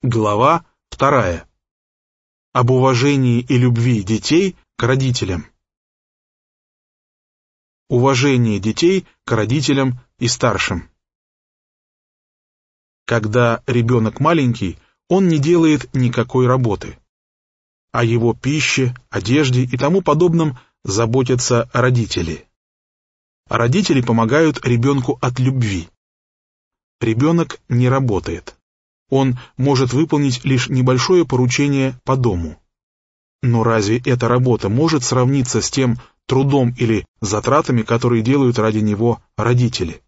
Глава 2. Об уважении и любви детей к родителям. Уважение детей к родителям и старшим. Когда ребенок маленький, он не делает никакой работы. О его пище, одежде и тому подобном заботятся родители. А родители помогают ребенку от любви. Ребенок не работает. Он может выполнить лишь небольшое поручение по дому. Но разве эта работа может сравниться с тем трудом или затратами, которые делают ради него родители?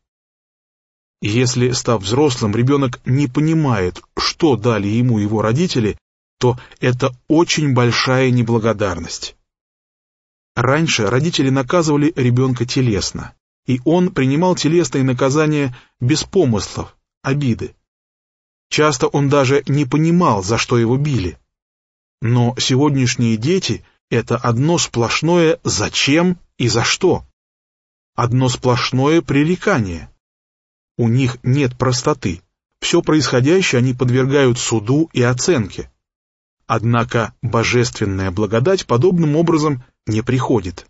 Если, став взрослым, ребенок не понимает, что дали ему его родители, то это очень большая неблагодарность. Раньше родители наказывали ребенка телесно, и он принимал телесные наказания без помыслов, обиды. Часто он даже не понимал, за что его били. Но сегодняшние дети — это одно сплошное «зачем» и «за что». Одно сплошное пререкание. У них нет простоты. Все происходящее они подвергают суду и оценке. Однако божественная благодать подобным образом не приходит.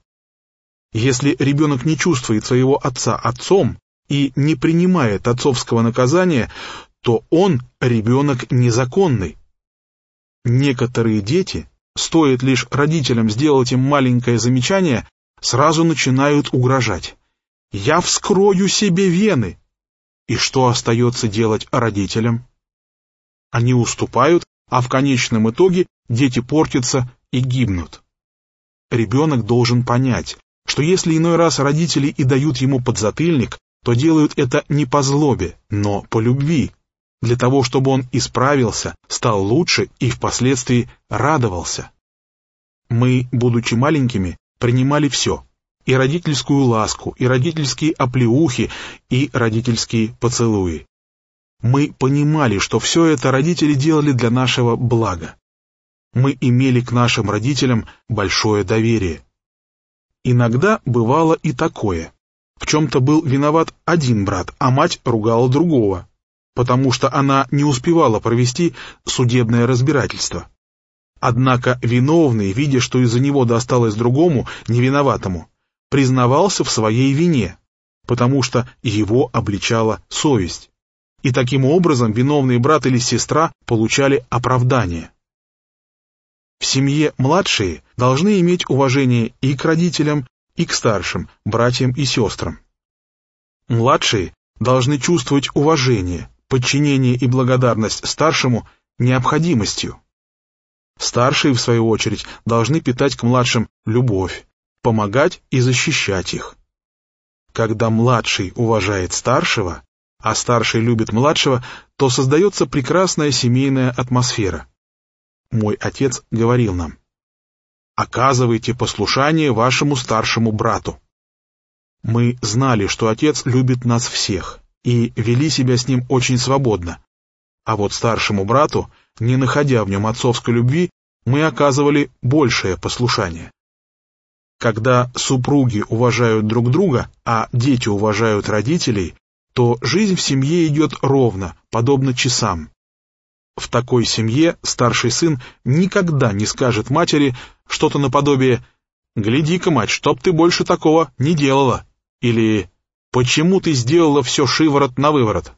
Если ребенок не чувствует своего отца отцом и не принимает отцовского наказания, то он ребенок незаконный. Некоторые дети, стоит лишь родителям сделать им маленькое замечание, сразу начинают угрожать. «Я вскрою себе вены!» И что остается делать родителям? Они уступают, а в конечном итоге дети портятся и гибнут. Ребенок должен понять, что если иной раз родители и дают ему подзатыльник, то делают это не по злобе, но по любви, для того, чтобы он исправился, стал лучше и впоследствии радовался. Мы, будучи маленькими, принимали все: и родительскую ласку, и родительские оплеухи, и родительские поцелуи. Мы понимали, что все это родители делали для нашего блага. Мы имели к нашим родителям большое доверие. Иногда бывало и такое. В чем-то был виноват один брат, а мать ругала другого, потому что она не успевала провести судебное разбирательство. Однако виновный, видя, что из-за него досталось другому, невиноватому, признавался в своей вине, потому что его обличала совесть. И таким образом виновный брат или сестра получали оправдание. В семье младшие должны иметь уважение и к родителям, и к старшим, братьям и сестрам. Младшие должны чувствовать уважение, подчинение и благодарность старшему необходимостью. Старшие, в свою очередь, должны питать к младшим любовь, помогать и защищать их. Когда младший уважает старшего, а старший любит младшего, то создается прекрасная семейная атмосфера. Мой отец говорил нам: «Оказывайте послушание вашему старшему брату». Мы знали, что отец любит нас всех, и вели себя с ним очень свободно. А вот старшему брату, не находя в нем отцовской любви, мы оказывали большее послушание. Когда супруги уважают друг друга, а дети уважают родителей, то жизнь в семье идет ровно, подобно часам. В такой семье старший сын никогда не скажет матери что-то наподобие «Гляди-ка, мать, чтоб ты больше такого не делала» или «Почему ты сделала все шиворот на выворот?».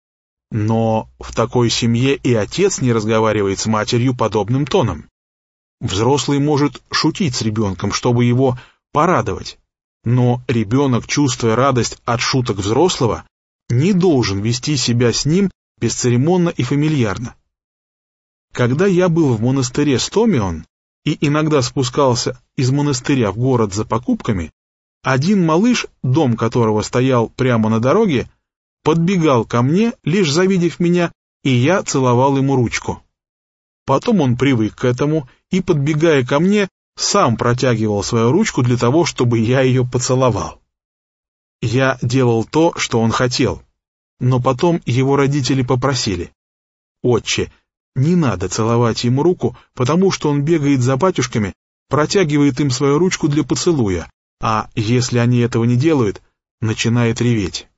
Но в такой семье и отец не разговаривает с матерью подобным тоном. Взрослый может шутить с ребенком, чтобы его порадовать, но ребенок, чувствуя радость от шуток взрослого, не должен вести себя с ним бесцеремонно и фамильярно. Когда я был в монастыре Стомион и иногда спускался из монастыря в город за покупками, один малыш, дом которого стоял прямо на дороге, подбегал ко мне, лишь завидев меня, и я целовал ему ручку. Потом он привык к этому и, подбегая ко мне, сам протягивал свою ручку для того, чтобы я ее поцеловал. Я делал то, что он хотел, но потом его родители попросили: «Отче, не надо целовать ему руку, потому что он бегает за батюшками, протягивает им свою ручку для поцелуя, а если они этого не делают, начинает реветь».